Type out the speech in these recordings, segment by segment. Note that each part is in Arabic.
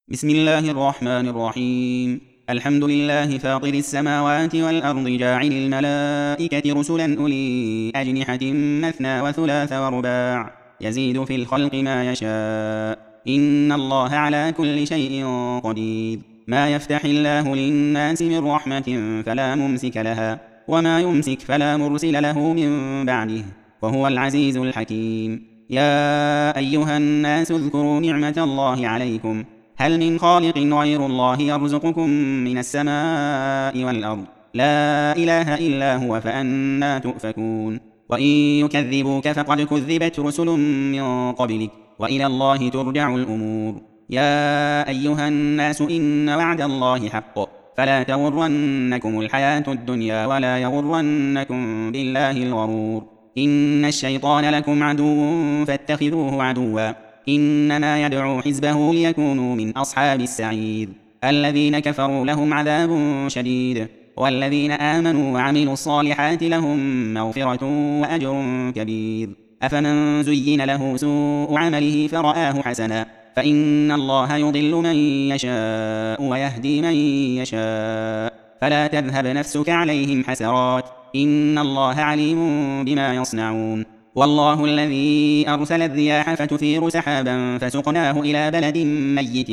بسم الله الرحمن الرحيم. الحمد لله فاطر السماوات والأرض جاعل الملائكة رسلا أولي أجنحة مثنى وثلاث ورباع يزيد في الخلق ما يشاء إن الله على كل شيء قدير. ما يفتح الله للناس من رحمة فلا ممسك لها وما يمسك فلا مرسل له من بعده وهو العزيز الحكيم. يا أيها الناس اذكروا نعمة الله عليكم هل من خالق غير الله يرزقكم من السماء والأرض لا إله إلا هو فأنى تؤفكون. وإن يكذبوك فقد كذبت رسل من قبلك وإلى الله ترجع الأمور. يا أيها الناس إن وعد الله حق فلا تغرنكم الحياة الدنيا ولا يغرنكم بالله الغرور. إن الشيطان لكم عدو فاتخذوه عدوا إنما يدعو حزبه ليكونوا من أصحاب السعير. الذين كفروا لهم عذاب شديد والذين آمنوا وعملوا الصالحات لهم مغفرة وأجر كبير. أفمن زين له سوء عمله فرآه حسنا فإن الله يضل من يشاء ويهدي من يشاء فلا تذهب نفسك عليهم حسرات إن الله عليم بما يصنعون. والله الذي أرسل الرياح فتثير سحابا فسقناه إلى بلد ميت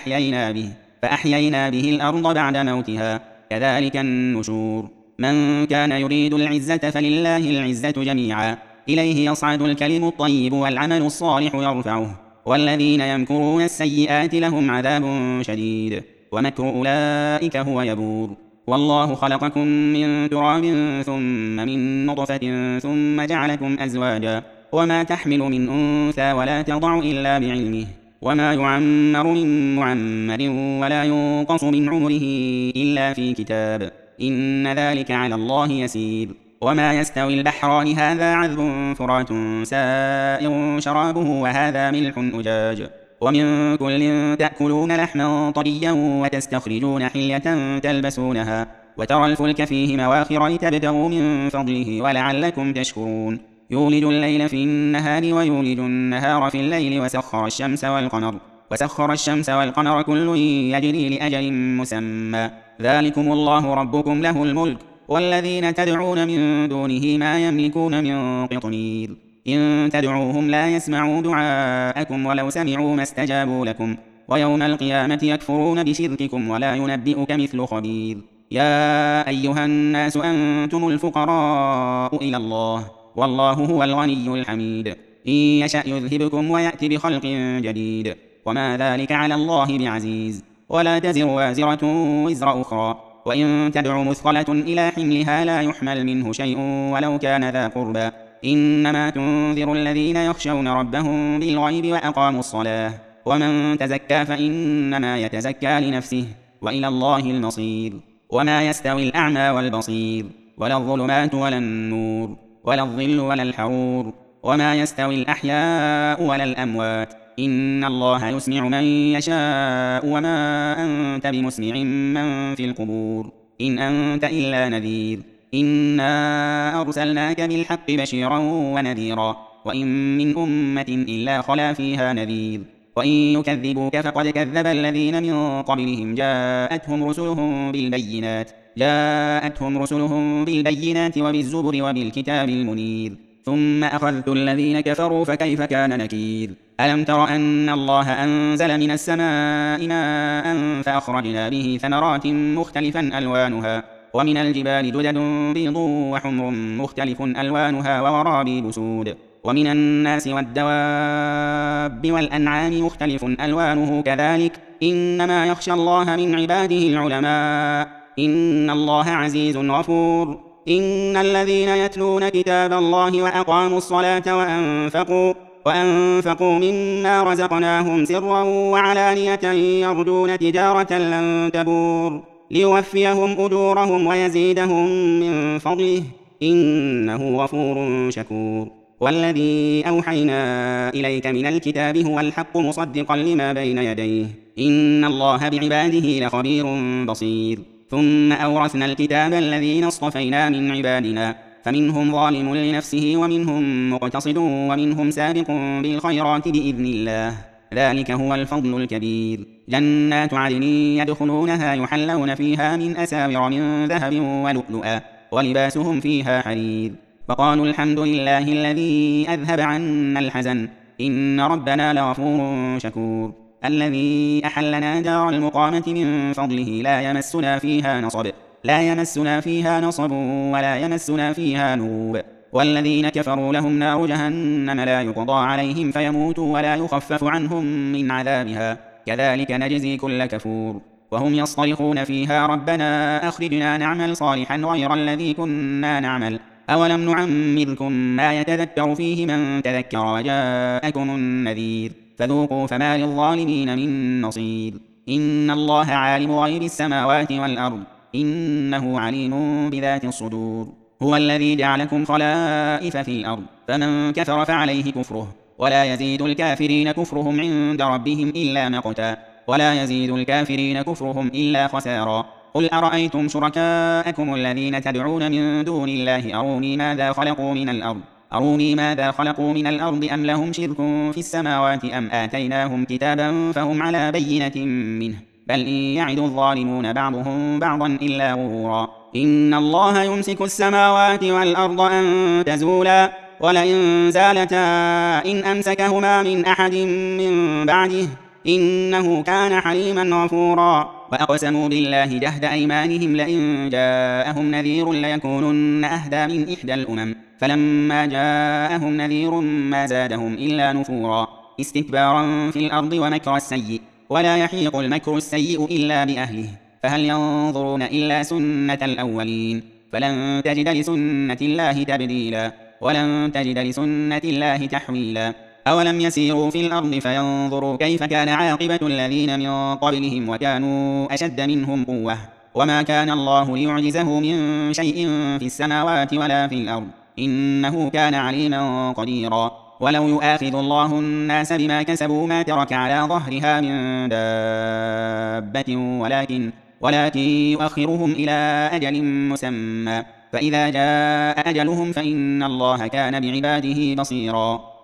فأحيينا به الأرض بعد موتها كذلك النشور. من كان يريد العزة فلله العزة جميعا إليه يصعد الكلم الطيب والعمل الصالح يرفعه والذين يمكرون السيئات لهم عذاب شديد ومكر أولئك هو يبور. والله خلقكم من تراب ثم من نطفة ثم جعلكم أزواجا وما تحمل من أنثى ولا تضع إلا بعلمه وما يعمر من معمر ولا ينقص من عمره إلا في كتاب إن ذلك على الله يسير. وما يستوي البحران هذا عذب فرات سائغ شرابه وهذا ملح أجاج ومن كل تأكلون لحما طريا وتستخرجون حلية تلبسونها وترى الفلك فيه مواخر لتبتغوا من فضله ولعلكم تشكرون. يولج الليل في النهار ويولج النهار في الليل وسخر الشمس والقمر كل يجري لأجل مسمى ذلكم الله ربكم له الملك والذين تدعون من دونه ما يملكون من قطمير. إن تدعوهم لا يسمعوا دعاءكم ولو سمعوا ما استجابوا لكم ويوم القيامة يكفرون بشرككم ولا ينبئك مثل خبير. يا أيها الناس أنتم الفقراء إلى الله والله هو الغني الحميد. إن يشأ يذهبكم ويأتي بخلق جديد وما ذلك على الله بعزيز. ولا تزر وازرة وزر أخرى وإن تدع مثقلة إلى حملها لا يحمل منه شيء ولو كان ذا قربى إنما تنذر الذين يخشون ربهم بالغيب وأقاموا الصلاة ومن تزكى فإنما يتزكى لنفسه وإلى الله المصير. وما يستوي الأعمى والبصير ولا الظلمات ولا النور ولا الظل ولا الحرور وما يستوي الأحياء ولا الأموات إن الله يسمع من يشاء وما أنت بمسمع من في القبور إن أنت إلا نذير. إنا أرسلناك بالحق بشيرا ونذيرا وإن من أمة إلا خلا فيها نذير. وإن يكذبوك فقد كذب الذين من قبلهم جاءتهم رسلهم بالبينات وبالزبر وبالكتاب المنير ثم أخذت الذين كفروا فكيف كان نكير. ألم تر أن الله أنزل من السماء ماء فأخرجنا به ثمرات مختلفا ألوانها ومن الجبال جدد بيض وحمر مختلف ألوانها وغرابيب سود ومن الناس والدواب والأنعام مختلف ألوانه كذلك إنما يخشى الله من عباده العلماء إن الله عزيز غفور. إن الذين يتلون كتاب الله وأقاموا الصلاة وأنفقوا مما رزقناهم سرا وعلانية يرجون تجارة لن تبور ليوفيهم أجورهم ويزيدهم من فضله إنه غفور شكور. والذي أوحينا إليك من الكتاب هو الحق مصدقا لما بين يديه إن الله بعباده لخبير بصير. ثم أورثنا الكتاب الذين اصطفينا من عبادنا فمنهم ظالم لنفسه ومنهم مقتصد ومنهم سابق بالخيرات بإذن الله ذلك هو الفضل الكبير. جنات عدن يدخلونها يحلون فيها من أساور من ذهب ولؤلؤا ولباسهم فيها حرير. وقالوا الحمد لله الذي أذهب عنا الحزن إن ربنا لغفور شكور. الذي أحلنا دار المقامة من فضله لا يمسنا فيها نصب ولا يمسنا فيها لغوب. والذين كفروا لهم نار جهنم لا يقضى عليهم فيموتوا ولا يخفف عنهم من عذابها كذلك نجزي كل كفور. وهم يصطرخون فيها ربنا أخرجنا نعمل صالحا غير الذي كنا نعمل أولم نعمركم ما يتذكر فيه من تذكر وجاءكم النذير فذوقوا فما للظالمين من نصير. إن الله عالم غيب السماوات والأرض إنه عليم بذات الصدور. هو الذي جعلكم خلائف في الأرض فمن كفر فعليه كفره ولا يزيد الكافرين كفرهم عند ربهم إلا مقتا ولا يزيد الكافرين كفرهم إلا خسارا. قل أرأيتم شركاءكم الذين تدعون من دون الله أروني ماذا خلقوا من الأرض أم لهم شرك في السماوات أم آتيناهم كتابا فهم على بينة منه بل إن يعد الظالمون بعضهم بعضا إلا غرورا. إن الله يمسك السماوات والأرض أن تزولا ولئن زالتا إن أمسكهما من أحد من بعده إنه كان حليما غفورا. وأقسموا بالله جهد أيمانهم لئن جاءهم نذير ليكونن أهدى من إحدى الأمم فلما جاءهم نذير ما زادهم إلا نفورا استكبارا في الأرض ومكر السيء ولا يحيق المكر السيء إلا بأهله فهل ينظرون إلا سنة الأولين فلن تجد لسنة الله تبديلا ولن تجد لسنة الله تحويلا. أولم يسيروا في الأرض فينظروا كيف كان عاقبة الذين من قبلهم وكانوا أشد منهم قوة وما كان الله ليعجزه من شيء في السماوات ولا في الأرض إنه كان عليما قديرا. ولو يؤاخذ الله الناس بما كسبوا ما ترك على ظهرها من دابة ولكن يؤخرهم إلى أجل مسمى فإذا جاء أجلهم فإن الله كان بعباده بصيرا.